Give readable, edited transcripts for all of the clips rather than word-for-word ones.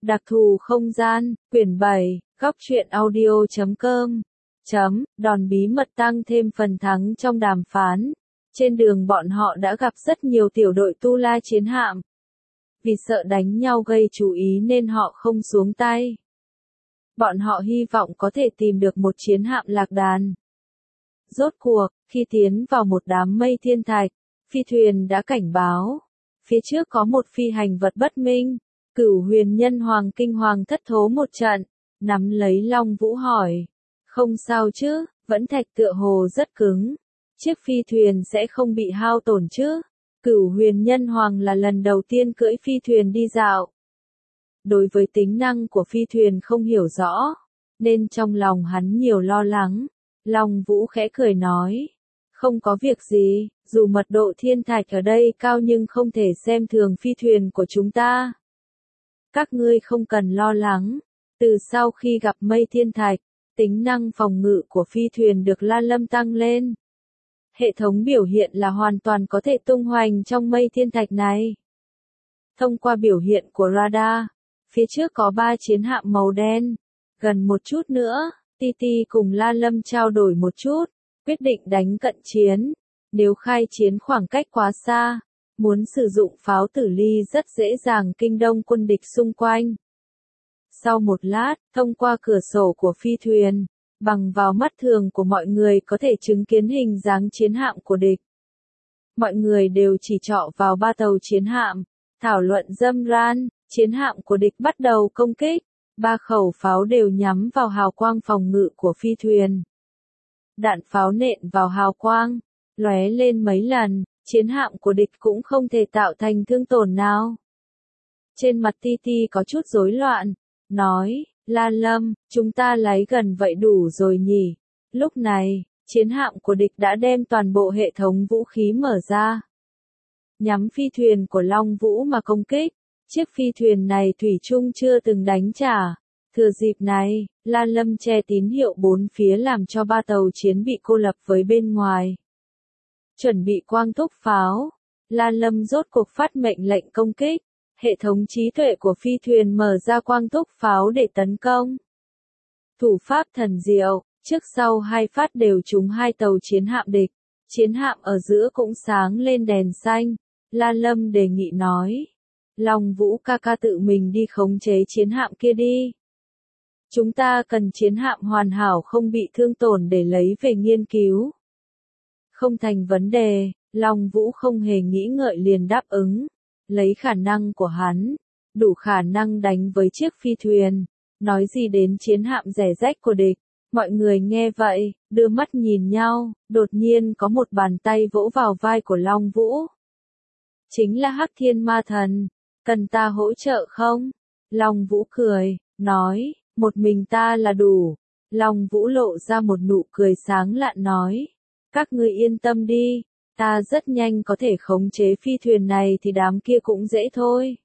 Đặc thù không gian, quyển 7, góc truyện audio.com. Đòn bí mật tăng thêm phần thắng trong đàm phán. Trên đường bọn họ đã gặp rất nhiều tiểu đội Tu La chiến hạm. Vì sợ đánh nhau gây chú ý nên họ không xuống tay. Bọn họ hy vọng có thể tìm được một chiến hạm lạc đàn. Rốt cuộc, khi tiến vào một đám mây thiên thạch, phi thuyền đã cảnh báo. Phía trước có một phi hành vật bất minh. Cửu huyền nhân hoàng kinh hoàng thất thố một trận, nắm lấy Long Vũ hỏi. Không sao chứ, vẫn thạch tựa hồ rất cứng. Chiếc phi thuyền sẽ không bị hao tổn chứ. Cửu huyền nhân hoàng là lần đầu tiên cưỡi phi thuyền đi dạo. Đối với tính năng của phi thuyền không hiểu rõ, nên trong lòng hắn nhiều lo lắng. Long Vũ khẽ cười nói. Không có việc gì, dù mật độ thiên thạch ở đây cao nhưng không thể xem thường phi thuyền của chúng ta. Các ngươi không cần lo lắng. Từ sau khi gặp mây thiên thạch, tính năng phòng ngự của phi thuyền được La Lâm tăng lên. Hệ thống biểu hiện là hoàn toàn có thể tung hoành trong mây thiên thạch này. Thông qua biểu hiện của radar, phía trước có 3 chiến hạm màu đen. Gần một chút nữa, Titi cùng La Lâm trao đổi một chút, quyết định đánh cận chiến. Nếu khai chiến khoảng cách quá xa, muốn sử dụng pháo tử ly rất dễ dàng kinh động quân địch xung quanh. Sau một lát, thông qua cửa sổ của phi thuyền, bằng vào mắt thường của mọi người có thể chứng kiến hình dáng chiến hạm của địch. Mọi người đều chỉ trọ vào 3 tàu chiến hạm, thảo luận râm ran, chiến hạm của địch bắt đầu công kích, 3 khẩu pháo đều nhắm vào hào quang phòng ngự của phi thuyền. Đạn pháo nện vào hào quang, lóe lên mấy lần. Chiến hạm của địch cũng không thể tạo thành thương tổn nào. Trên mặt Titi có chút rối loạn, nói, La Lâm, chúng ta lấy gần vậy đủ rồi nhỉ. Lúc này, chiến hạm của địch đã đem toàn bộ hệ thống vũ khí mở ra. Nhắm phi thuyền của Long Vũ mà công kích, chiếc phi thuyền này thủy chung chưa từng đánh trả. Thừa dịp này, La Lâm che tín hiệu 4 phía làm cho 3 tàu chiến bị cô lập với bên ngoài. Chuẩn bị quang thúc pháo, La Lâm rốt cuộc phát mệnh lệnh công kích, hệ thống trí tuệ của phi thuyền mở ra quang thúc pháo để tấn công. Thủ pháp thần diệu, trước sau 2 phát đều trúng 2 tàu chiến hạm địch, chiến hạm ở giữa cũng sáng lên đèn xanh. La Lâm đề nghị nói, Long Vũ ca ca tự mình đi khống chế chiến hạm kia đi. Chúng ta cần chiến hạm hoàn hảo không bị thương tổn để lấy về nghiên cứu. Không thành vấn đề, Long Vũ không hề nghĩ ngợi liền đáp ứng. Lấy khả năng của hắn, đủ khả năng đánh với chiếc phi thuyền. Nói gì đến chiến hạm rẻ rách của địch. Mọi người nghe vậy, đưa mắt nhìn nhau, đột nhiên có một bàn tay vỗ vào vai của Long Vũ. Chính là Hắc Thiên Ma Thần, cần ta hỗ trợ không? Long Vũ cười, nói, một mình ta là đủ. Long Vũ lộ ra một nụ cười sáng lạn nói. Các ngươi yên tâm đi, ta rất nhanh có thể khống chế phi thuyền này thì đám kia cũng dễ thôi.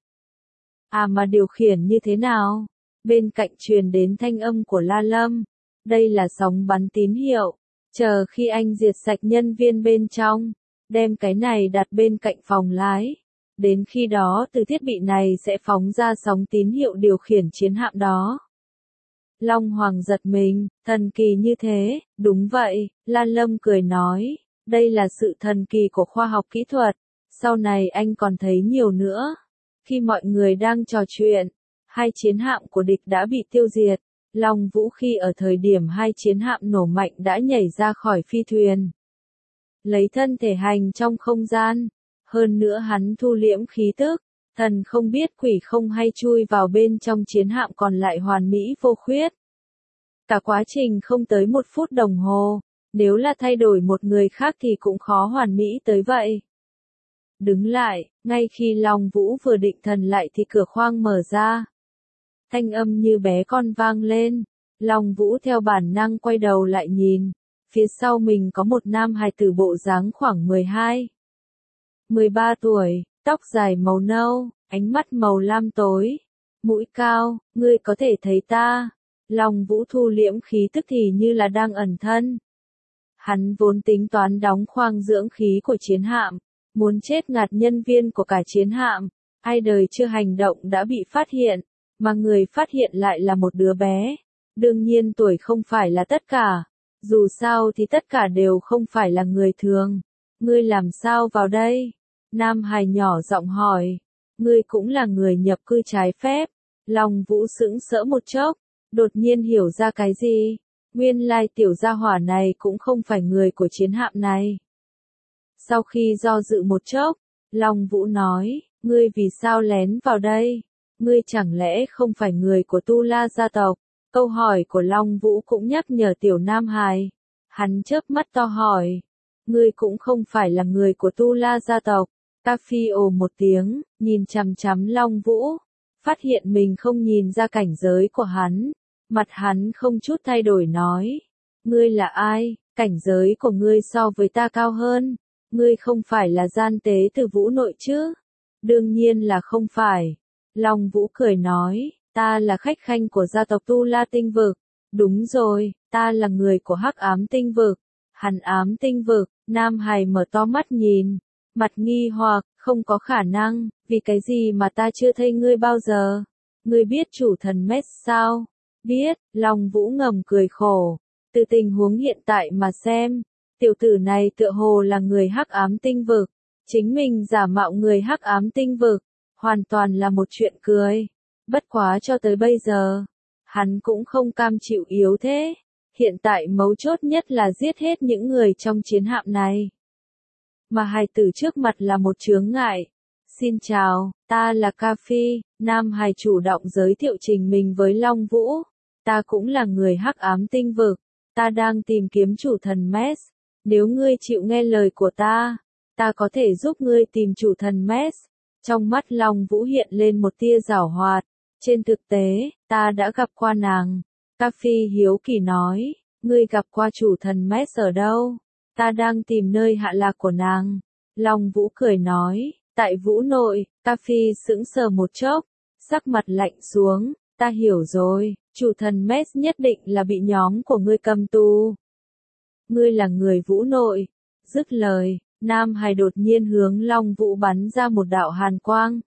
À mà điều khiển như thế nào? Bên cạnh truyền đến thanh âm của La Lâm. Đây là sóng bắn tín hiệu. Chờ khi anh diệt sạch nhân viên bên trong, đem cái này đặt bên cạnh phòng lái. Đến khi đó từ thiết bị này sẽ phóng ra sóng tín hiệu điều khiển chiến hạm đó. Long Hoàng giật mình, thần kỳ như thế, đúng vậy, La Lâm cười nói, đây là sự thần kỳ của khoa học kỹ thuật, sau này anh còn thấy nhiều nữa. Khi mọi người đang trò chuyện, 2 chiến hạm của địch đã bị tiêu diệt, Long Vũ khi ở thời điểm 2 chiến hạm nổ mạnh đã nhảy ra khỏi phi thuyền. Lấy thân thể hành trong không gian, hơn nữa hắn thu liễm khí tức. Thần không biết quỷ không hay chui vào bên trong chiến hạm còn lại hoàn mỹ vô khuyết. Cả quá trình không tới 1 phút đồng hồ, nếu là thay đổi một người khác thì cũng khó hoàn mỹ tới vậy. Đứng lại, ngay khi Long Vũ vừa định thần lại thì cửa khoang mở ra. Thanh âm như bé con vang lên, Long Vũ theo bản năng quay đầu lại nhìn, phía sau mình có một nam hài tử bộ dáng khoảng 12, 13 tuổi. Tóc dài màu nâu, ánh mắt màu lam tối, mũi cao, ngươi có thể thấy ta. Long Vũ thu liễm khí tức thì như là đang ẩn thân. Hắn vốn tính toán đóng khoang dưỡng khí của chiến hạm, muốn chết ngạt nhân viên của cả chiến hạm, ai đời chưa hành động đã bị phát hiện. mà người phát hiện lại là một đứa bé. Đương nhiên tuổi không phải là tất cả, dù sao thì tất cả đều không phải là người thường. Ngươi làm sao vào đây? Nam hài nhỏ giọng hỏi. Ngươi cũng là người nhập cư trái phép. Long Vũ sững sỡ một chốc, đột nhiên hiểu ra cái gì. Nguyên lai tiểu gia hỏa này cũng không phải người của chiến hạm này. Sau khi do dự một chốc, Long Vũ nói, ngươi vì sao lén vào đây? Ngươi chẳng lẽ không phải người của Tu La gia tộc? Câu hỏi của Long Vũ cũng nhắc nhở tiểu Nam hài. Hắn chớp mắt to hỏi, ngươi cũng không phải là người của Tu La gia tộc. Ta Phi ồ một tiếng, nhìn chằm chằm Long Vũ, phát hiện mình không nhìn ra cảnh giới của hắn. Mặt hắn không chút thay đổi nói, ngươi là ai? Cảnh giới của ngươi so với ta cao hơn. Ngươi không phải là gian tế từ Vũ nội chứ? Đương nhiên là không phải. Long Vũ cười nói, ta là khách khanh của gia tộc Tu La tinh vực. Đúng rồi, ta là người của Hắc Ám tinh vực. Hàn Ám tinh vực. Nam hài mở to mắt nhìn, mặt nghi hoặc, không có khả năng, vì cái gì mà ta chưa thấy ngươi bao giờ? Ngươi biết chủ thần Mess sao? Biết. Long Vũ ngầm cười khổ. Từ tình huống hiện tại mà xem, tiểu tử này tựa hồ là người Hắc Ám tinh vực. Chính mình giả mạo người Hắc Ám tinh vực, hoàn toàn là một chuyện cười. Bất quá cho tới bây giờ, hắn cũng không cam chịu yếu thế. Hiện tại mấu chốt nhất là giết hết những người trong chiến hạm này. Mà hài tử trước mặt là một chướng ngại. Xin chào, ta là Ca Phi. Nam hài chủ động giới thiệu trình mình với Long Vũ. Ta cũng là người Hắc Ám tinh vực. Ta đang tìm kiếm chủ thần Mess. Nếu ngươi chịu nghe lời của ta, ta có thể giúp ngươi tìm chủ thần Mess. Trong mắt Long Vũ hiện lên một tia giảo hoạt. Trên thực tế, ta đã gặp qua nàng. Ca Phi hiếu kỳ nói, ngươi gặp qua chủ thần Mess ở đâu? Ta đang tìm nơi hạ lạc của nàng. Long Vũ cười nói, tại Vũ nội. Ca Phi sững sờ một chốc, sắc mặt lạnh xuống, ta hiểu rồi, chủ thần Mess nhất định là bị nhóm của ngươi cầm tù. Ngươi là người Vũ nội. Dứt lời, Nam hài đột nhiên hướng Long Vũ bắn ra một đạo hàn quang.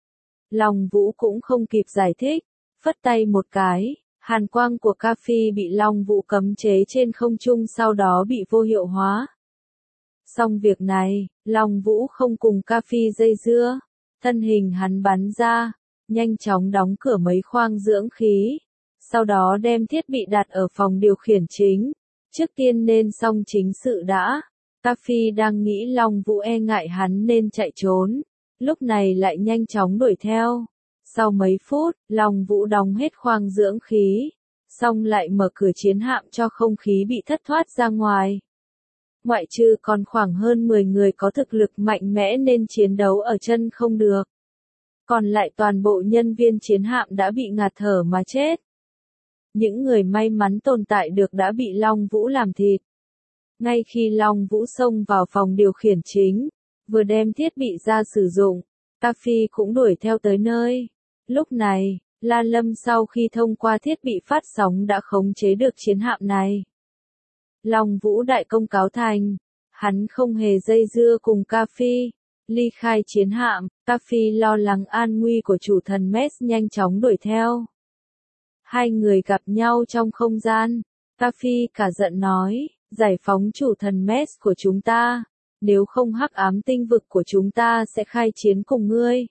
Long Vũ cũng không kịp giải thích, phất tay một cái, hàn quang của Ca Phi bị Long Vũ cấm chế trên không trung sau đó bị vô hiệu hóa. Xong việc này, Long Vũ không cùng Ca Phi dây dưa, thân hình hắn bắn ra, nhanh chóng đóng cửa mấy khoang dưỡng khí, sau đó đem thiết bị đặt ở phòng điều khiển chính. Trước tiên nên xong chính sự đã. Ca Phi đang nghĩ Long Vũ e ngại hắn nên chạy trốn, lúc này lại nhanh chóng đuổi theo. Sau mấy phút, Long Vũ đóng hết khoang dưỡng khí, xong lại mở cửa chiến hạm cho không khí bị thất thoát ra ngoài. Ngoại trừ còn khoảng hơn 10 người có thực lực mạnh mẽ nên chiến đấu ở chân không được. Còn lại toàn bộ nhân viên chiến hạm đã bị ngạt thở mà chết. Những người may mắn tồn tại được đã bị Long Vũ làm thịt. Ngay khi Long Vũ xông vào phòng điều khiển chính, vừa đem thiết bị ra sử dụng, Ca Phi cũng đuổi theo tới nơi. Lúc này, La Lâm sau khi thông qua thiết bị phát sóng đã khống chế được chiến hạm này. Long Vũ đại công cáo thành, hắn không hề dây dưa cùng Ca Phi, ly khai chiến hạm. Ca Phi lo lắng an nguy của chủ thần Mess nhanh chóng đuổi theo. Hai người gặp nhau trong không gian, Ca Phi cả giận nói, giải phóng chủ thần Mess của chúng ta, nếu không Hắc Ám tinh vực của chúng ta sẽ khai chiến cùng ngươi.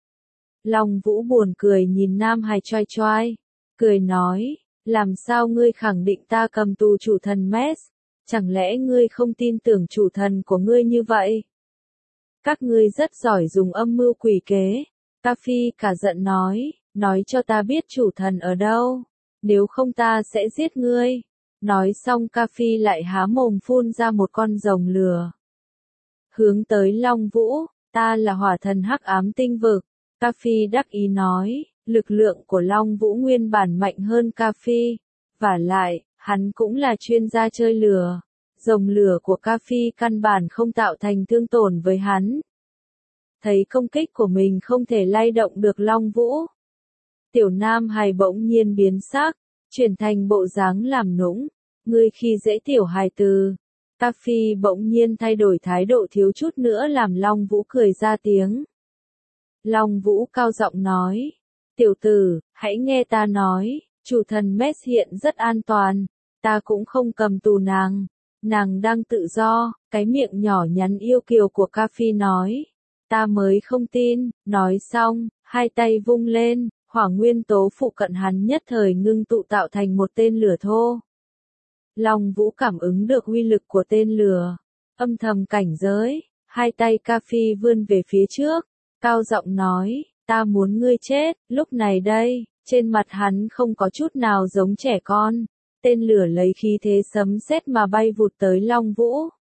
Long Vũ buồn cười nhìn Nam hài choai choai, cười nói, làm sao ngươi khẳng định ta cầm tù chủ thần Mess, chẳng lẽ ngươi không tin tưởng chủ thần của ngươi như vậy? Các ngươi rất giỏi dùng âm mưu quỷ kế. Ca Phi cả giận nói cho ta biết chủ thần ở đâu, nếu không ta sẽ giết ngươi. Nói xong Ca Phi lại há mồm phun ra một con rồng lửa. Hướng tới Long Vũ, ta là hỏa thần Hắc Ám tinh vực. Ca Phi đắc ý nói, lực lượng của Long Vũ nguyên bản mạnh hơn Ca Phi. Vả lại, hắn cũng là chuyên gia chơi lửa. Rồng lửa của Ca Phi căn bản không tạo thành thương tổn với hắn. Thấy công kích của mình không thể lay động được Long Vũ. Tiểu Nam hài bỗng nhiên biến sắc, chuyển thành bộ dáng làm nũng. Ngươi khi dễ tiểu hài từ. Ca Phi bỗng nhiên thay đổi thái độ thiếu chút nữa làm Long Vũ cười ra tiếng. Long Vũ cao giọng nói, tiểu tử, Hãy nghe ta nói, chủ thần Mess hiện rất an toàn, ta cũng không cầm tù nàng. Nàng đang tự do, cái miệng nhỏ nhắn yêu kiều của Cafi nói. Ta mới không tin, nói xong, hai tay vung lên, hỏa nguyên tố phụ cận hắn nhất thời ngưng tụ tạo thành một tên lửa thô. Long Vũ cảm ứng được uy lực của tên lửa, âm thầm cảnh giới, hai tay Cafi vươn về phía trước, cao giọng nói, ta muốn ngươi chết, lúc này đây, trên mặt hắn không có chút nào giống trẻ con, tên lửa lấy khí thế sấm sét mà bay vụt tới Long Vũ.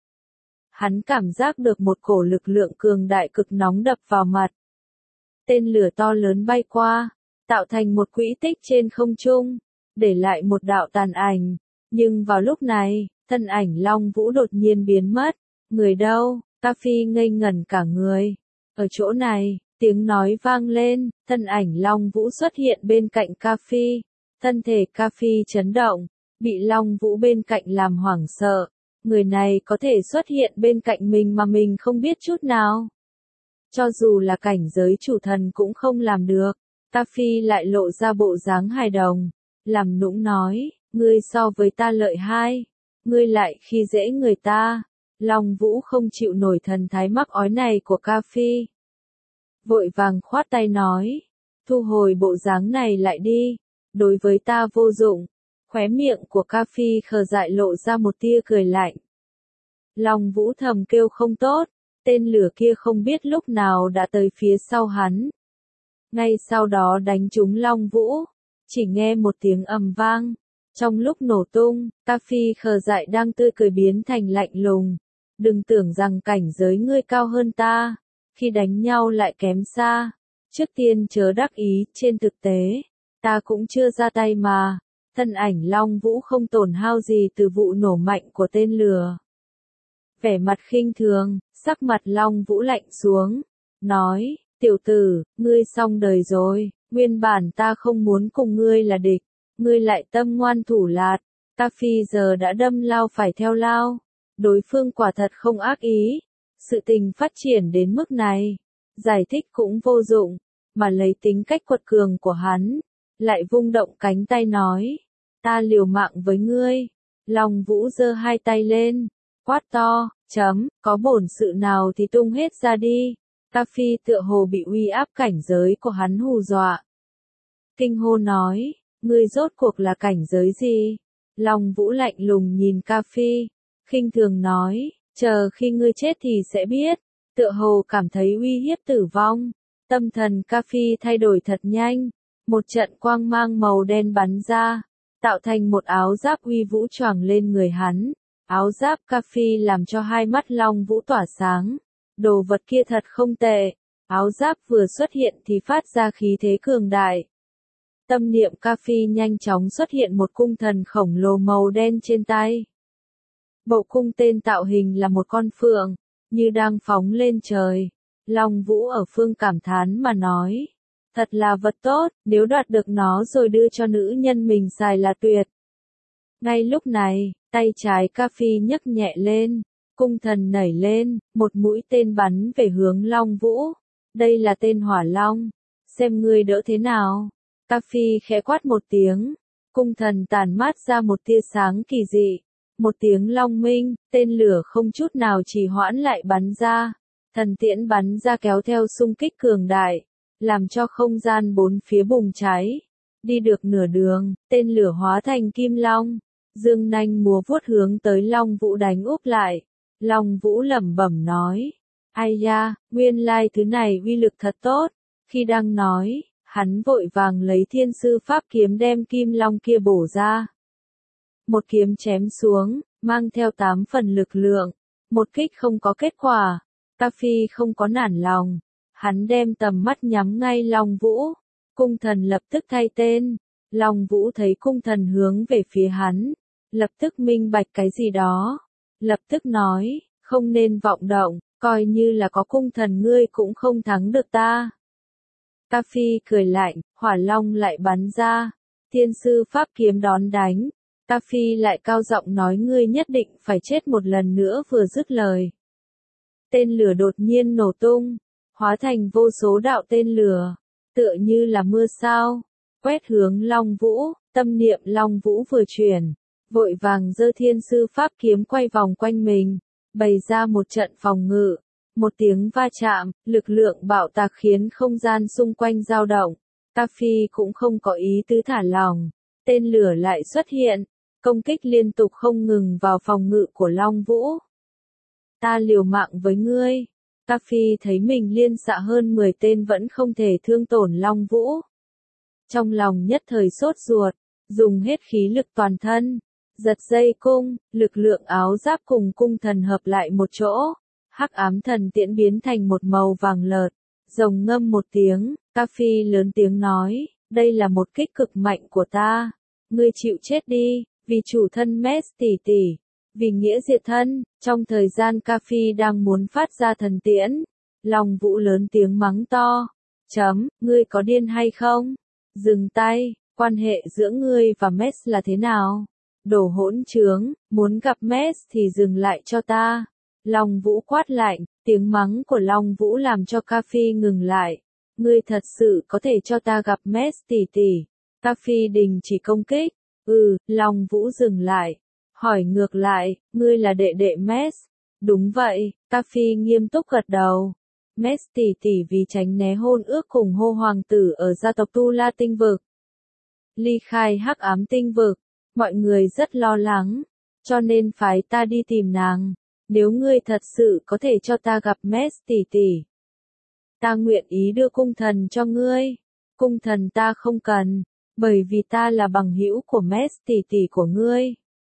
Hắn cảm giác được một cổ lực lượng cường đại cực nóng đập vào mặt. Tên lửa to lớn bay qua, tạo thành một quỹ tích trên không trung, để lại một đạo tàn ảnh. Nhưng vào lúc này, thân ảnh Long Vũ đột nhiên biến mất. Người đâu? Cafi ngây ngẩn cả người. Ở chỗ này, tiếng nói vang lên, thân ảnh Long Vũ xuất hiện bên cạnh Cafi. Thân thể Cafi chấn động, bị Long Vũ bên cạnh làm hoảng sợ. Người này có thể xuất hiện bên cạnh mình mà mình không biết chút nào. Cho dù là cảnh giới chủ thần cũng không làm được. Cafi lại lộ ra bộ dáng hài đồng, làm nũng nói, ngươi so với ta lợi hai, ngươi lại khi dễ người ta. Long Vũ không chịu nổi thần thái mắc ói này của Cafi. Vội vàng khoát tay nói, thu hồi bộ dáng này lại đi, đối với ta vô dụng. Khóe miệng của Cafi khờ dại lộ ra một tia cười lạnh. Long Vũ thầm kêu không tốt, tên lửa kia không biết lúc nào đã tới phía sau hắn. Ngay sau đó đánh trúng Long Vũ, chỉ nghe một tiếng ầm vang. Trong lúc nổ tung, Cafi khờ dại đang tươi cười biến thành lạnh lùng. Đừng tưởng rằng cảnh giới ngươi cao hơn ta, khi đánh nhau lại kém xa. Trước tiên chớ đắc ý, trên thực tế, ta cũng chưa ra tay mà. Thân ảnh Long Vũ không tổn hao gì từ vụ nổ mạnh của tên lửa. Vẻ mặt khinh thường, sắc mặt Long Vũ lạnh xuống, nói, tiểu tử, ngươi xong đời rồi, nguyên bản ta không muốn cùng ngươi là địch, ngươi lại tâm ngoan thủ lạt. Cafi giờ đã đâm lao phải theo lao, đối phương quả thật không ác ý, sự tình phát triển đến mức này, giải thích cũng vô dụng, mà lấy tính cách quật cường của hắn, lại vung động cánh tay nói, ta liều mạng với ngươi. Long Vũ giơ hai tay lên, quát to, có bổn sự nào thì tung hết ra đi. Cafi tựa hồ bị uy áp cảnh giới của hắn hù dọa. Kinh hô nói, ngươi rốt cuộc là cảnh giới gì? Long Vũ lạnh lùng nhìn Cafi, khinh thường nói, chờ khi ngươi chết thì sẽ biết, tựa hồ cảm thấy uy hiếp tử vong. Tâm thần Cafi thay đổi thật nhanh, một trận quang mang màu đen bắn ra, tạo thành một áo giáp uy vũ choàng lên người hắn. Áo giáp Cafi làm cho hai mắt Long Vũ tỏa sáng. Đồ vật kia thật không tệ. Áo giáp vừa xuất hiện thì phát ra khí thế cường đại. Tâm niệm Cafi nhanh chóng xuất hiện một cung thần khổng lồ màu đen trên tay. Bộ cung tên tạo hình là một con phượng, như đang phóng lên trời. Long Vũ ở phương cảm thán mà nói. Thật là vật tốt, nếu đoạt được nó rồi đưa cho nữ nhân mình xài là tuyệt. Ngay lúc này, tay trái Cafi nhấc nhẹ lên, cung thần nảy lên, một mũi tên bắn về hướng Long Vũ. Đây là tên Hỏa Long, xem ngươi đỡ thế nào. Cafi khẽ quát một tiếng, cung thần tản mát ra một tia sáng kỳ dị. Một tiếng long minh, tên lửa không chút nào trì hoãn lại bắn ra. Thần tiễn bắn ra kéo theo xung kích cường đại, làm cho không gian bốn phía bùng cháy. Đi được nửa đường, tên lửa hóa thành kim long. Dương nanh múa vuốt hướng tới Long Vũ đánh úp lại. Long Vũ lẩm bẩm nói. Ai da, nguyên lai thứ này uy lực thật tốt. Khi đang nói, hắn vội vàng lấy thiên sư pháp kiếm đem kim long kia bổ ra. Một kiếm chém xuống, mang theo 8 phần lực lượng. Một kích không có kết quả. Cafi không có nản lòng. Hắn đem tầm mắt nhắm ngay Long Vũ. Cung thần lập tức thay tên. Long Vũ thấy cung thần hướng về phía hắn. Lập tức minh bạch cái gì đó. Lập tức nói, không nên vọng động, coi như là có cung thần ngươi cũng không thắng được ta. Cafi cười lạnh, hỏa long lại bắn ra. Thiên sư pháp kiếm đón đánh. Cafi lại cao giọng nói ngươi nhất định phải chết một lần nữa vừa dứt lời. Tên lửa đột nhiên nổ tung, hóa thành vô số đạo tên lửa, tựa như là mưa sao. quét hướng Long Vũ, tâm niệm Long Vũ vừa chuyển, vội vàng giơ thiên sư pháp kiếm quay vòng quanh mình, bày ra một trận phòng ngự. Một tiếng va chạm, lực lượng bạo tạc khiến không gian xung quanh dao động. Ta Phi cũng không có ý tứ thả lỏng, tên lửa lại xuất hiện, công kích liên tục không ngừng vào phòng ngự của Long Vũ. Ta liều mạng với ngươi. Ta Phi thấy mình liên xạ hơn 10 tên vẫn không thể thương tổn Long Vũ. Trong lòng nhất thời sốt ruột, dùng hết khí lực toàn thân, giật dây cung, lực lượng áo giáp cùng cung thần hợp lại một chỗ. Hắc ám thần tiễn biến thành một màu vàng lợt, rồng ngâm một tiếng, Ta Phi lớn tiếng nói, đây là một kích cực mạnh của ta. Ngươi chịu chết đi, vì chủ thân Mes tỷ tỷ, vì nghĩa diệt thân. Trong thời gian Ca Phi đang muốn phát ra thần tiễn, Long Vũ lớn tiếng mắng to, ngươi có điên hay không? Dừng tay, quan hệ giữa ngươi và Mes là thế nào? Đồ hỗn trướng, muốn gặp Mes thì dừng lại cho ta. Long Vũ quát lạnh, tiếng mắng của Long Vũ làm cho Ca Phi ngừng lại. Ngươi thật sự có thể cho ta gặp Mes tỷ tỷ. Ca Phi đình chỉ công kích. Long Vũ dừng lại. Hỏi ngược lại, ngươi là đệ đệ Mes? Đúng vậy, Ca Phi nghiêm túc gật đầu. Mes tỷ tỷ vì tránh né hôn ước cùng Hô hoàng tử ở gia tộc Tu La tinh vực, ly khai Hắc ám tinh vực. Mọi người rất lo lắng, cho nên phái ta đi tìm nàng. Nếu ngươi thật sự có thể cho ta gặp Mes tỷ tỷ, ta nguyện ý đưa cung thần cho ngươi. Cung thần ta không cần, bởi vì ta là bằng hữu của Mes tỷ tỷ của ngươi.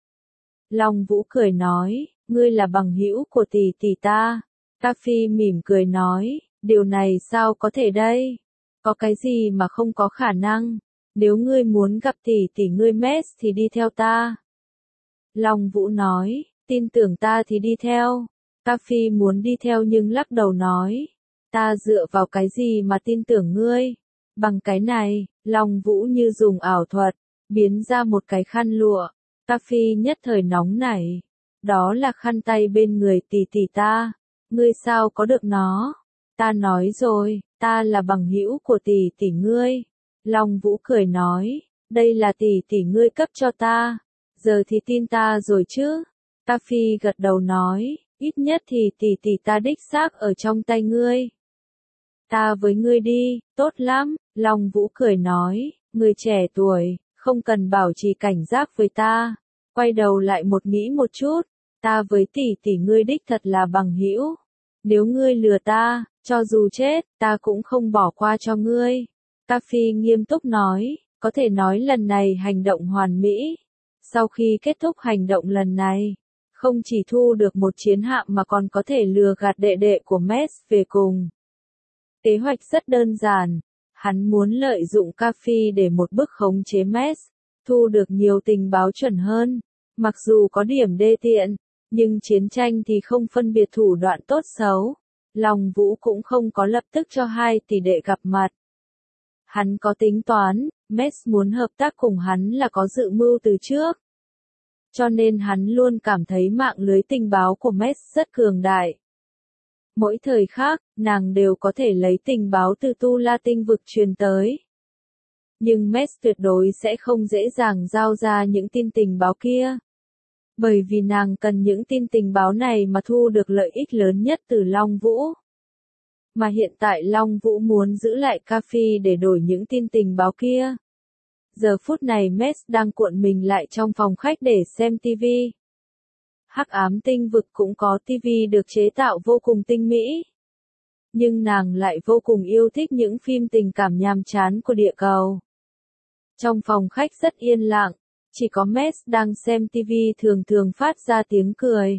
Long Vũ cười nói, ngươi là bằng hữu của tỷ tỷ ta. Ta Phi mỉm cười nói, điều này sao có thể đây? Có cái gì mà không có khả năng? Nếu ngươi muốn gặp tỷ tỷ ngươi Mes thì đi theo ta. Long Vũ nói, tin tưởng ta thì đi theo. Ta Phi muốn đi theo nhưng lắc đầu nói, ta dựa vào cái gì mà tin tưởng ngươi? Bằng cái này, Long Vũ như dùng ảo thuật, biến ra một cái khăn lụa. Ta Phi nhất thời nóng nảy. Đó là khăn tay bên người tỷ tỷ ta. Ngươi sao có được nó? Ta nói rồi, ta là bằng hữu của tỷ tỷ ngươi. Long Vũ cười nói, đây là tỷ tỷ ngươi cấp cho ta. Giờ thì tin ta rồi chứ? Ta Phi gật đầu nói, ít nhất thì tỷ tỷ ta đích xác ở trong tay ngươi. Ta với ngươi đi, tốt lắm. Long Vũ cười nói, người trẻ tuổi, không cần bảo trì cảnh giác với ta. Quay đầu lại nghĩ một chút, ta với tỷ tỷ ngươi đích thật là bằng hữu. Nếu ngươi lừa ta, cho dù chết, ta cũng không bỏ qua cho ngươi. Ta Phi nghiêm túc nói, có thể nói lần này hành động hoàn mỹ. Sau khi kết thúc hành động lần này, không chỉ thu được một chiến hạm mà còn có thể lừa gạt đệ đệ của Mes về cùng. Kế hoạch rất đơn giản, hắn muốn lợi dụng Ca Phi để một bước khống chế Mes, thu được nhiều tình báo chuẩn hơn. Mặc dù có điểm đê tiện, nhưng chiến tranh thì không phân biệt thủ đoạn tốt xấu. Long Vũ cũng không có lập tức cho hai tỷ đệ gặp mặt. Hắn có tính toán, Mes muốn hợp tác cùng hắn là có dự mưu từ trước. Cho nên hắn luôn cảm thấy mạng lưới tình báo của Mes rất cường đại. Mỗi thời khác, nàng đều có thể lấy tình báo từ Tu La tinh vực truyền tới. Nhưng Mes tuyệt đối sẽ không dễ dàng giao ra những tin tình báo kia. Bởi vì nàng cần những tin tình báo này mà thu được lợi ích lớn nhất từ Long Vũ. Mà hiện tại Long Vũ muốn giữ lại Ca Phi để đổi những tin tình báo kia. Giờ phút này Mes đang cuộn mình lại trong phòng khách để xem TV. Hắc ám tinh vực cũng có TV được chế tạo vô cùng tinh mỹ. Nhưng nàng lại vô cùng yêu thích những phim tình cảm nhàm chán của địa cầu. Trong phòng khách rất yên lặng, chỉ có Mes đang xem TV thường thường phát ra tiếng cười.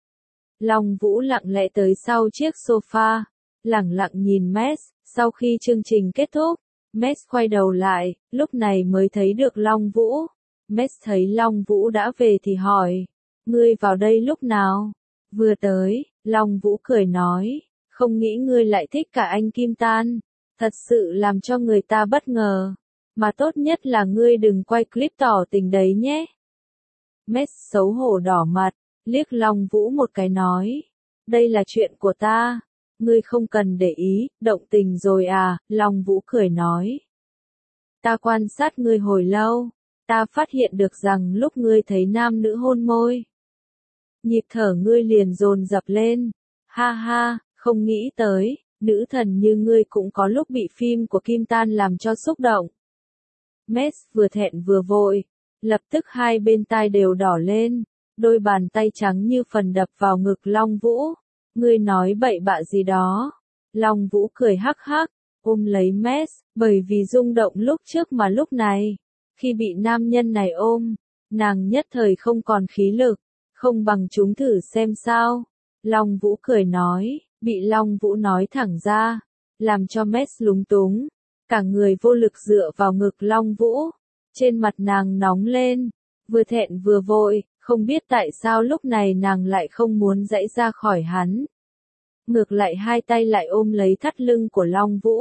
Long Vũ lặng lẽ tới sau chiếc sofa, lẳng lặng nhìn Mes. Sau khi chương trình kết thúc, Mes quay đầu lại, lúc này mới thấy được Long Vũ. Mes thấy Long Vũ đã về thì hỏi, ngươi vào đây lúc nào? Vừa tới, Long Vũ cười nói, không nghĩ ngươi lại thích cả anh Kim Tan, thật sự làm cho người ta bất ngờ. Mà tốt nhất là ngươi đừng quay clip tỏ tình đấy nhé. Mes xấu hổ đỏ mặt, liếc Long Vũ một cái nói, đây là chuyện của ta, ngươi không cần để ý, động tình rồi à? Long Vũ cười nói, Ta quan sát ngươi hồi lâu, ta phát hiện được rằng lúc ngươi thấy nam nữ hôn môi, nhịp thở ngươi liền dồn dập lên. Ha ha, không nghĩ tới, nữ thần như ngươi cũng có lúc bị phim của Kim Tan làm cho xúc động. Mess vừa thẹn vừa vội, lập tức hai bên tai đều đỏ lên, đôi bàn tay trắng như phần đập vào ngực Long Vũ. Ngươi nói bậy bạ gì đó? Long Vũ cười hắc hắc, ôm lấy Mess, bởi vì rung động lúc trước mà lúc này, khi bị nam nhân này ôm, nàng nhất thời không còn khí lực, không bằng chúng thử xem sao. Long Vũ cười nói, bị Long Vũ nói thẳng ra, làm cho Mess lúng túng, cả người vô lực dựa vào ngực Long Vũ, trên mặt nàng nóng lên, vừa thẹn vừa vội, không biết tại sao lúc này nàng lại không muốn giãy ra khỏi hắn. Ngược lại hai tay lại ôm lấy thắt lưng của Long Vũ.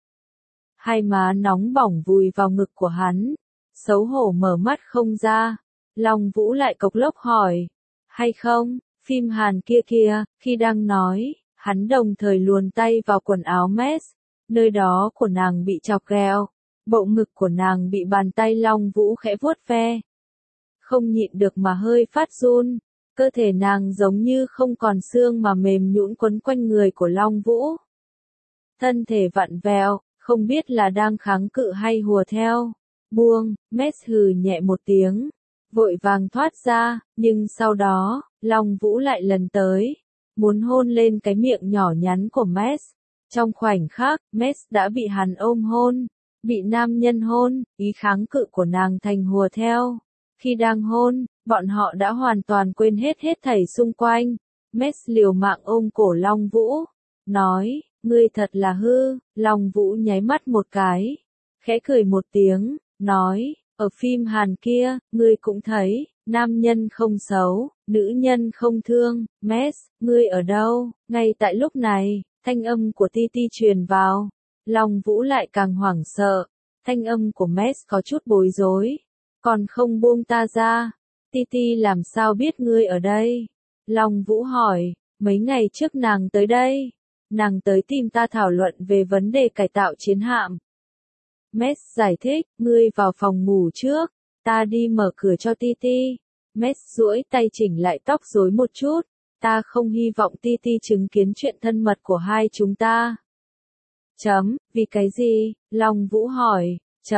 Hai má nóng bỏng vùi vào ngực của hắn, xấu hổ mở mắt không ra. Long Vũ lại cộc lốc hỏi, hay không, phim Hàn kia kia, khi đang nói, hắn đồng thời luồn tay vào quần áo Mess, nơi đó của nàng bị chọc ghẹo, bộ ngực của nàng bị bàn tay Long Vũ khẽ vuốt ve. Không nhịn được mà hơi phát run, cơ thể nàng giống như không còn xương mà mềm nhũn quấn quanh người của Long Vũ. Thân thể vặn vẹo, không biết là đang kháng cự hay hùa theo. Buông, Mess hừ nhẹ một tiếng, vội vàng thoát ra, nhưng sau đó, Long Vũ lại lần tới, muốn hôn lên cái miệng nhỏ nhắn của Mess. Trong khoảnh khắc, Mess đã bị hắn ôm hôn, bị nam nhân hôn, ý kháng cự của nàng thành hùa theo. Khi đang hôn, bọn họ đã hoàn toàn quên hết hết thảy xung quanh. Mess liều mạng ôm cổ Long Vũ, nói, ngươi thật là hư. Long Vũ nháy mắt một cái, khẽ cười một tiếng, nói, ở phim Hàn kia, ngươi cũng thấy, nam nhân không xấu, nữ nhân không thương. Mess, ngươi ở đâu? Ngay tại lúc này, thanh âm của Titi truyền vào. Long Vũ lại càng hoảng sợ, thanh âm của Mess có chút bối rối. Còn không buông ta ra, Titi làm sao biết ngươi ở đây? Long Vũ hỏi, mấy ngày trước nàng tới đây, nàng tới tìm ta thảo luận về vấn đề cải tạo chiến hạm. Mess giải thích, ngươi vào phòng ngủ trước, ta đi mở cửa cho Titi. Mess duỗi tay chỉnh lại tóc rối một chút, ta không hy vọng Titi chứng kiến chuyện thân mật của hai chúng ta. Vì cái gì? Long Vũ hỏi.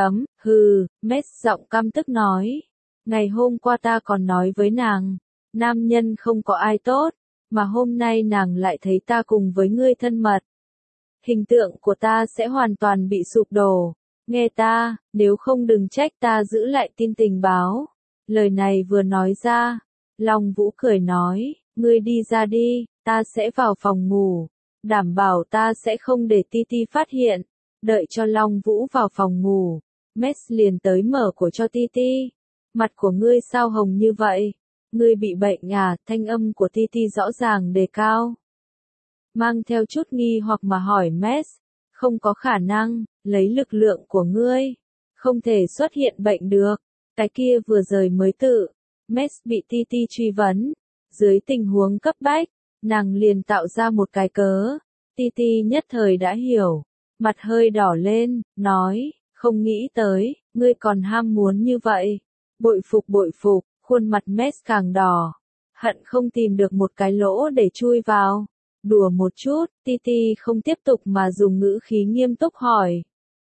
Hừ, Mess giọng căm tức nói. Ngày hôm qua ta còn nói với nàng, nam nhân không có ai tốt, mà hôm nay nàng lại thấy ta cùng với ngươi thân mật. Hình tượng của ta sẽ hoàn toàn bị sụp đổ. Nghe ta, nếu không đừng trách ta giữ lại tin tình báo. Lời này vừa nói ra, Long Vũ cười nói, ngươi đi ra đi, ta sẽ vào phòng ngủ, đảm bảo ta sẽ không để Titi phát hiện. Đợi cho Long Vũ vào phòng ngủ, Mess liền tới mở cửa cho Titi. Mặt của ngươi sao hồng như vậy? Ngươi bị bệnh à? Thanh âm của Titi rõ ràng đề cao, mang theo chút nghi hoặc mà hỏi Mess. Không có khả năng, lấy lực lượng của ngươi, không thể xuất hiện bệnh được. Cái kia vừa rời mới tự. Mess bị Titi truy vấn. Dưới tình huống cấp bách, nàng liền tạo ra một cái cớ. Titi nhất thời đã hiểu, mặt hơi đỏ lên, nói, không nghĩ tới, ngươi còn ham muốn như vậy. Bội phục, khuôn mặt Mess càng đỏ, hận không tìm được một cái lỗ để chui vào. Đùa một chút, Titi không tiếp tục mà dùng ngữ khí nghiêm túc hỏi.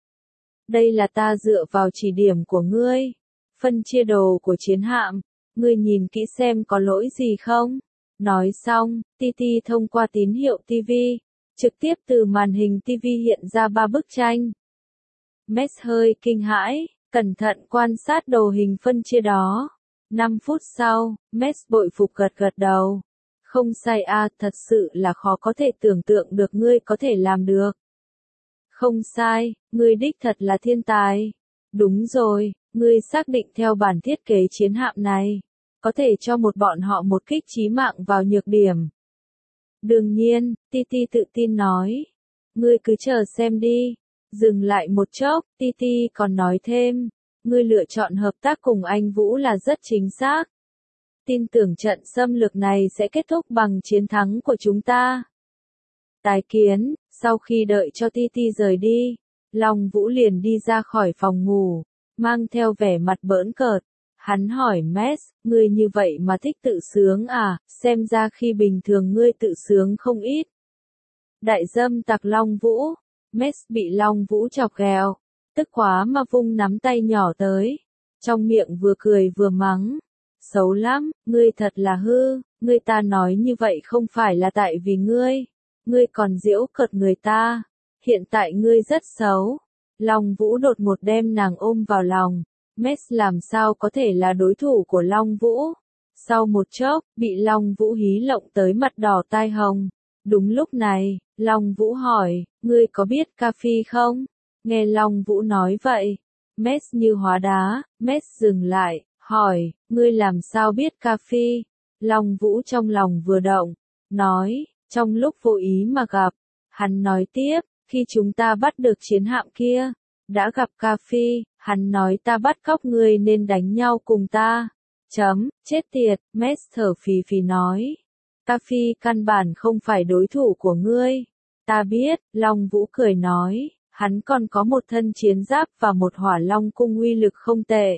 Đây là ta dựa vào chỉ điểm của ngươi, phân chia đồ của chiến hạm, ngươi nhìn kỹ xem có lỗi gì không? Nói xong, Titi thông qua tín hiệu TV, trực tiếp từ màn hình TV hiện ra 3 bức tranh. Mess hơi kinh hãi, cẩn thận quan sát đồ hình phân chia đó. 5 phút sau, Mess bội phục gật gật đầu. Không sai à, thật sự là khó có thể tưởng tượng được ngươi có thể làm được. Không sai, ngươi đích thật là thiên tài. Đúng rồi, ngươi xác định theo bản thiết kế chiến hạm này, có thể cho bọn họ một kích chí mạng vào nhược điểm. Đương nhiên, Titi tự tin nói. Ngươi cứ chờ xem đi. Dừng lại một chốc, Titi còn nói thêm. Ngươi lựa chọn hợp tác cùng anh Vũ là rất chính xác. Tin tưởng trận xâm lược này sẽ kết thúc bằng chiến thắng của chúng ta. Tái kiến, sau khi đợi cho Titi rời đi, Long Vũ liền đi ra khỏi phòng ngủ, mang theo vẻ mặt bỡn cợt. Hắn hỏi Max, ngươi như vậy mà thích tự sướng à, xem ra khi bình thường ngươi tự sướng không ít. Đại dâm tặc Long Vũ, Max bị Long Vũ chọc ghẹo, tức quá mà vung nắm tay nhỏ tới, trong miệng vừa cười vừa mắng. Xấu lắm, ngươi thật là hư, ngươi ta nói như vậy không phải là tại vì ngươi còn giễu cợt người ta, hiện tại ngươi rất xấu. Long Vũ đột ngột đem nàng ôm vào lòng, Max làm sao có thể là đối thủ của Long Vũ. Sau một chốc, bị Long Vũ hí lộng tới mặt đỏ tai hồng. Đúng lúc này, Long Vũ hỏi, ngươi có biết Ca Phi không? Nghe Long Vũ nói vậy, Max như hóa đá, Max dừng lại, hỏi, ngươi làm sao biết Ca Phi? Long Vũ trong lòng vừa động, nói, trong lúc vô ý mà gặp. Hắn nói tiếp, khi chúng ta bắt được chiến hạm kia, đã gặp Ca Phi, hắn nói ta bắt cóc ngươi nên đánh nhau cùng ta. Chết tiệt, Max thở phì phì nói. Ca Phi căn bản không phải đối thủ của ngươi. Ta biết, Long Vũ cười nói, hắn còn có một thân chiến giáp và một hỏa long cung uy lực không tệ.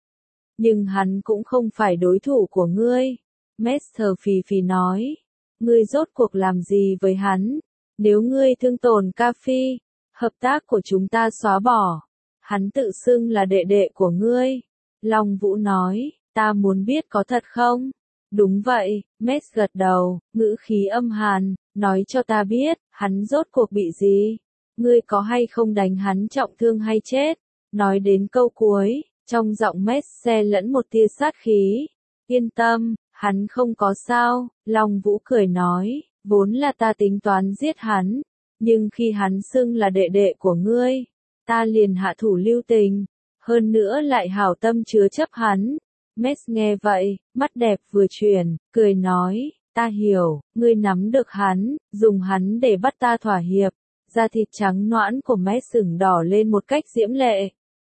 Nhưng hắn cũng không phải đối thủ của ngươi. Max thở phì phì nói, ngươi rốt cuộc làm gì với hắn? Nếu ngươi thương tổn Ca Phi, hợp tác của chúng ta xóa bỏ. Hắn tự xưng là đệ đệ của ngươi. Long Vũ nói, ta muốn biết có thật không? Đúng vậy, Max gật đầu, ngữ khí âm hàn, nói cho ta biết, hắn rốt cuộc bị gì? Ngươi có hay không đánh hắn trọng thương hay chết? Nói đến câu cuối, trong giọng Max xe lẫn một tia sát khí. Yên tâm, hắn không có sao, Long Vũ cười nói, vốn là ta tính toán giết hắn, nhưng khi hắn xưng là đệ đệ của ngươi, ta liền hạ thủ lưu tình, hơn nữa lại hảo tâm chứa chấp hắn. Max nghe vậy, mắt đẹp vừa chuyển, cười nói, ta hiểu, ngươi nắm được hắn, dùng hắn để bắt ta thỏa hiệp. Da thịt trắng nõn của Max sừng đỏ lên một cách diễm lệ.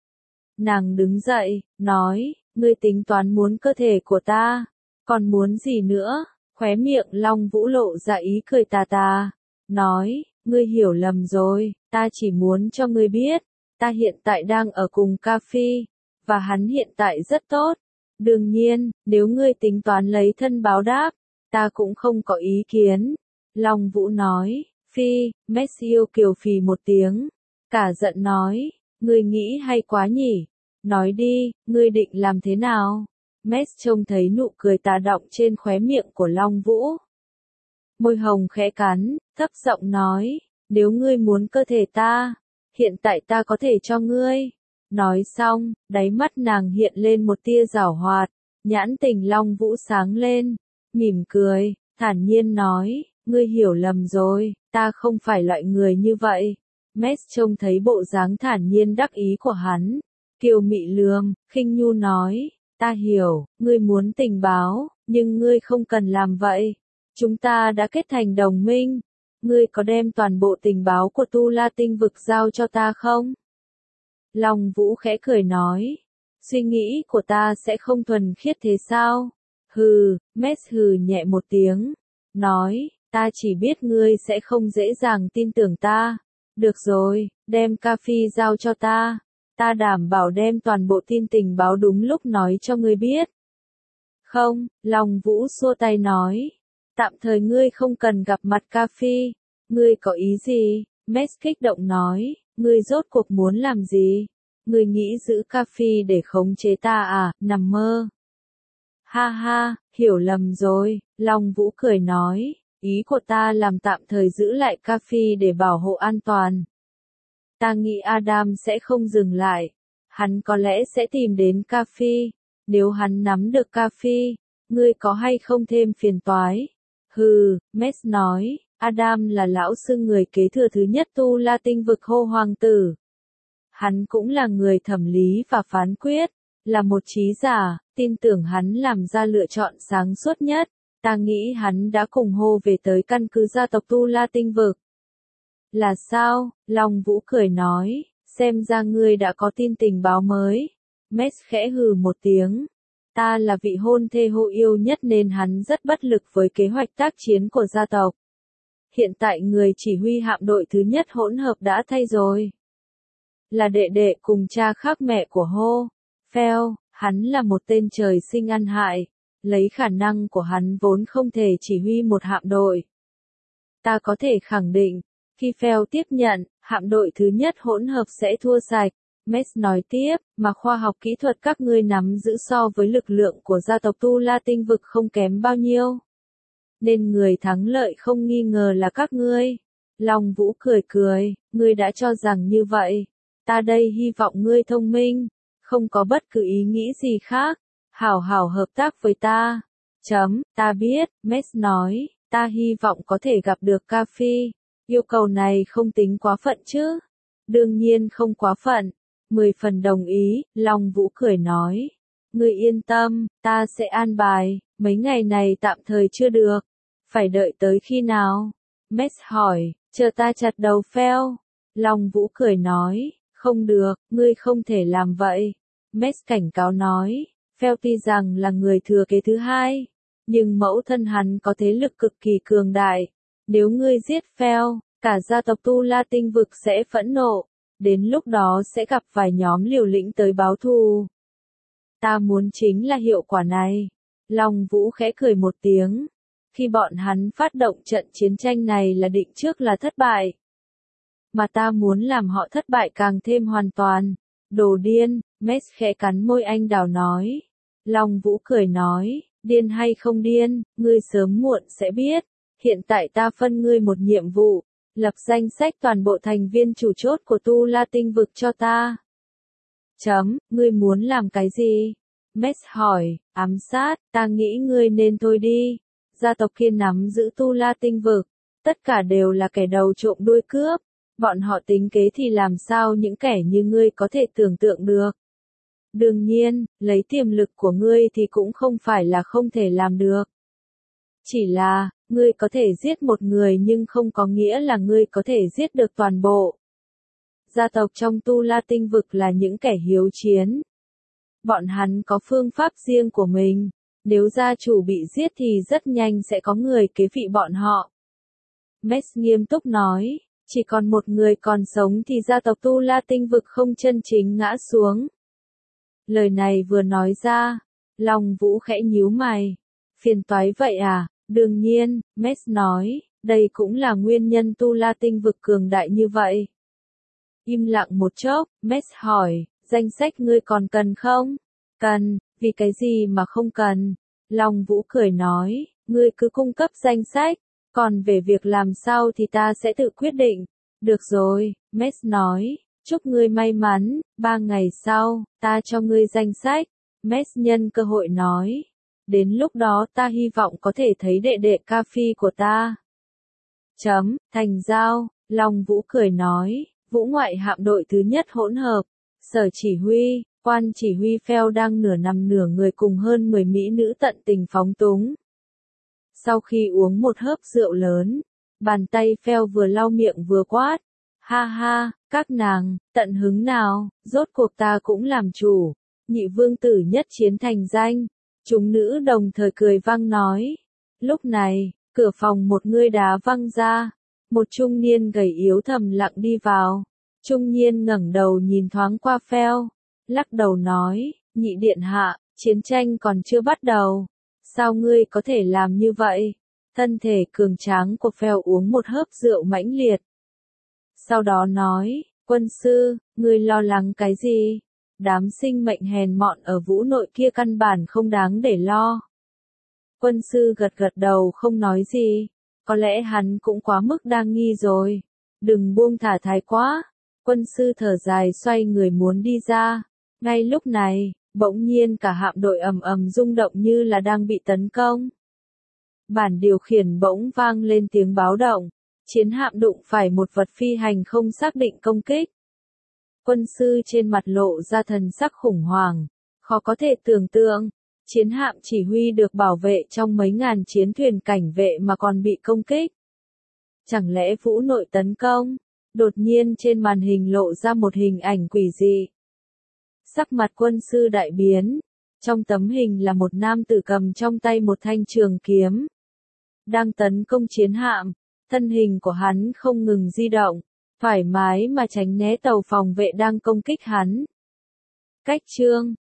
Nàng đứng dậy, nói, ngươi tính toán muốn cơ thể của ta, còn muốn gì nữa? Khóe miệng Long Vũ lộ ra ý cười tà tà, nói, ngươi hiểu lầm rồi, ta chỉ muốn cho ngươi biết, ta hiện tại đang ở cùng Ca Phi, và hắn hiện tại rất tốt. Đương nhiên, nếu ngươi tính toán lấy thân báo đáp, ta cũng không có ý kiến. Long Vũ nói, Phi, Max yêu kiều phì một tiếng, cả giận nói, ngươi nghĩ hay quá nhỉ, nói đi, ngươi định làm thế nào? Max trông thấy nụ cười tà động trên khóe miệng của Long Vũ. Môi hồng khẽ cắn, thấp giọng nói, nếu ngươi muốn cơ thể ta, hiện tại ta có thể cho ngươi. Nói xong, đáy mắt nàng hiện lên một tia giảo hoạt, nhãn tình Long Vũ sáng lên, mỉm cười, thản nhiên nói, ngươi hiểu lầm rồi, ta không phải loại người như vậy. Max trông thấy bộ dáng thản nhiên đắc ý của hắn, kiều mị lườm, khinh nhu nói, ta hiểu, ngươi muốn tình báo, nhưng ngươi không cần làm vậy. Chúng ta đã kết thành đồng minh, ngươi có đem toàn bộ tình báo của Tu La Tinh vực giao cho ta không? Long Vũ khẽ cười nói, suy nghĩ của ta sẽ không thuần khiết thế sao? Hừ, Max hừ nhẹ một tiếng, nói, ta chỉ biết ngươi sẽ không dễ dàng tin tưởng ta. Được rồi, đem Ca Phi giao cho ta. Ta đảm bảo đem toàn bộ tin tình báo đúng lúc nói cho ngươi biết. Không, Long Vũ xua tay nói, tạm thời ngươi không cần gặp mặt Ca Phi. Ngươi có ý gì? Max kích động nói, ngươi rốt cuộc muốn làm gì? Ngươi nghĩ giữ Ca Phi để khống chế ta à, nằm mơ. Ha ha, hiểu lầm rồi, Long Vũ cười nói, ý của ta làm tạm thời giữ lại Ca Phi để bảo hộ an toàn. Ta nghĩ Adam sẽ không dừng lại, hắn có lẽ sẽ tìm đến Ca Phi, nếu hắn nắm được Ca Phi, ngươi có hay không thêm phiền toái? Hừ, Max nói, Adam là lão sư người kế thừa thứ nhất Tu La Tinh vực hô hoàng tử. Hắn cũng là người thẩm lý và phán quyết, là một trí giả, tin tưởng hắn làm ra lựa chọn sáng suốt nhất. Ta nghĩ hắn đã cùng hô về tới căn cứ gia tộc Tu La Tinh vực. Là sao? Long Vũ cười nói, xem ra ngươi đã có tin tình báo mới. Max khẽ hừ một tiếng. Ta là vị hôn thê hộ yêu nhất nên hắn rất bất lực với kế hoạch tác chiến của gia tộc. Hiện tại người chỉ huy hạm đội thứ nhất hỗn hợp đã thay rồi. là đệ đệ cùng cha khác mẹ của Hô Phèo, hắn là một tên trời sinh ăn hại, lấy khả năng của hắn vốn không thể chỉ huy một hạm đội. Ta có thể khẳng định, khi Phèo tiếp nhận, hạm đội thứ nhất hỗn hợp sẽ thua sạch. Mes nói tiếp, mà khoa học kỹ thuật các ngươi nắm giữ so với lực lượng của gia tộc Tu La Tinh vực không kém bao nhiêu. Nên người thắng lợi không nghi ngờ là các ngươi. Long Vũ cười cười, ngươi đã cho rằng như vậy. Ta đây hy vọng ngươi thông minh, không có bất cứ ý nghĩ gì khác. Hảo hảo hợp tác với ta. Ta biết, Mes nói, ta hy vọng có thể gặp được Ca Phi. Yêu cầu này không tính quá phận chứ? Đương nhiên không quá phận. 10 phần đồng ý, Long Vũ cười nói. Ngươi yên tâm, ta sẽ an bài, mấy ngày này tạm thời chưa được. Phải đợi tới khi nào? Mes hỏi, chờ ta chặt đầu Phèo. Long Vũ cười nói, không được, ngươi không thể làm vậy. Mes cảnh cáo nói, Phèo tuy rằng là người thừa kế thứ hai, nhưng mẫu thân hắn có thế lực cực kỳ cường đại. Nếu ngươi giết Phèo, cả gia tộc Tu La Tinh vực sẽ phẫn nộ. Đến lúc đó sẽ gặp vài nhóm liều lĩnh tới báo thù. Ta muốn chính là hiệu quả này. Long Vũ khẽ cười một tiếng. Khi bọn hắn phát động trận chiến tranh này là định trước là thất bại. Mà ta muốn làm họ thất bại càng thêm hoàn toàn. Đồ điên, Mes khẽ cắn môi anh đào nói. Long Vũ cười nói, điên hay không điên, ngươi sớm muộn sẽ biết. Hiện tại ta phân ngươi một nhiệm vụ. Lập danh sách toàn bộ thành viên chủ chốt của Tu La Tinh vực cho ta. Ngươi muốn làm cái gì? Mes hỏi, ám sát, ta nghĩ ngươi nên thôi đi. Gia tộc kia nắm giữ Tu La Tinh vực, tất cả đều là kẻ đầu trộm đuôi cướp. Bọn họ tính kế thì làm sao những kẻ như ngươi có thể tưởng tượng được. Đương nhiên, lấy tiềm lực của ngươi thì cũng không phải là không thể làm được. Chỉ là, ngươi có thể giết một người nhưng không có nghĩa là ngươi có thể giết được toàn bộ. Gia tộc trong Tu La Tinh vực là những kẻ hiếu chiến. Bọn hắn có phương pháp riêng của mình. Nếu gia chủ bị giết thì rất nhanh sẽ có người kế vị bọn họ. Mes nghiêm túc nói, chỉ còn một người còn sống thì gia tộc Tu La Tinh vực không chân chính ngã xuống. Lời này vừa nói ra, Long Vũ khẽ nhíu mày. Phiền toái vậy à? Đương nhiên, Mes nói, đây cũng là nguyên nhân Tu La Tinh vực cường đại như vậy. Im lặng một chốc, Mes hỏi, danh sách ngươi còn cần không? Cần, vì cái gì mà không cần? Long Vũ cười nói, ngươi cứ cung cấp danh sách, còn về việc làm sao thì ta sẽ tự quyết định. Được rồi, Mes nói, chúc ngươi may mắn, 3 ngày sau, ta cho ngươi danh sách. Mes nhân cơ hội nói. Đến lúc đó ta hy vọng có thể thấy đệ đệ Ca Phi của ta. Thành giao, Long Vũ cười nói, Vũ ngoại hạm đội thứ nhất hỗn hợp, sở chỉ huy, quan chỉ huy Phèo đang nửa nằm nửa người cùng hơn 10 mỹ nữ tận tình phóng túng. Sau khi uống một hớp rượu lớn, bàn tay Phèo vừa lau miệng vừa quát, ha ha, các nàng, tận hứng nào, rốt cuộc ta cũng làm chủ, nhị vương tử nhất chiến thành danh. Chúng nữ đồng thời cười vang nói. Lúc này, cửa phòng một người đá văng ra. Một trung niên gầy yếu thầm lặng đi vào. Trung niên ngẩng đầu nhìn thoáng qua Phèo. Lắc đầu nói, nhị điện hạ, chiến tranh còn chưa bắt đầu. Sao ngươi có thể làm như vậy? Thân thể cường tráng của Phèo uống một hớp rượu mãnh liệt. Sau đó nói, quân sư, ngươi lo lắng cái gì? Đám sinh mệnh hèn mọn ở Vũ nội kia căn bản không đáng để lo. Quân sư gật gật đầu không nói gì. Có lẽ hắn cũng quá mức đa nghi rồi. Đừng buông thả thái quá. Quân sư thở dài xoay người muốn đi ra. Ngay lúc này, bỗng nhiên cả hạm đội ầm ầm rung động như là đang bị tấn công. Bản điều khiển bỗng vang lên tiếng báo động. Chiến hạm đụng phải một vật phi hành không xác định công kích. Quân sư trên mặt lộ ra thần sắc khủng hoảng, khó có thể tưởng tượng, chiến hạm chỉ huy được bảo vệ trong mấy ngàn chiến thuyền cảnh vệ mà còn bị công kích. Chẳng lẽ Vũ nội tấn công? Đột nhiên trên màn hình lộ ra một hình ảnh quỷ dị. Sắc mặt quân sư đại biến, trong tấm hình là một nam tử cầm trong tay một thanh trường kiếm. Đang tấn công chiến hạm, thân hình của hắn không ngừng di động. thoải mái mà tránh né tàu phòng vệ đang công kích hắn. Cách chương